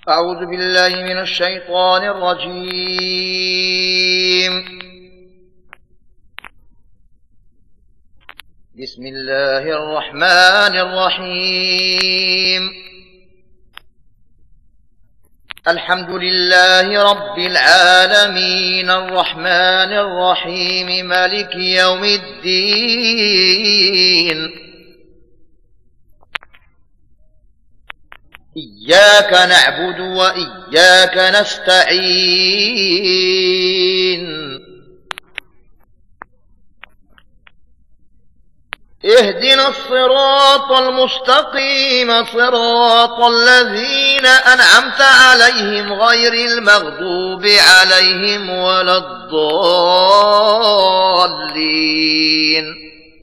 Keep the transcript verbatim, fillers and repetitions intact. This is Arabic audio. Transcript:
أعوذ بالله من الشيطان الرجيم. بسم الله الرحمن الرحيم. الحمد لله رب العالمين الرحمن الرحيم مالك يوم الدين. إياك نعبد وإياك نستعين. اهدنا الصراط المستقيم صراط الذين أنعمت عليهم غير المغضوب عليهم ولا الضالين.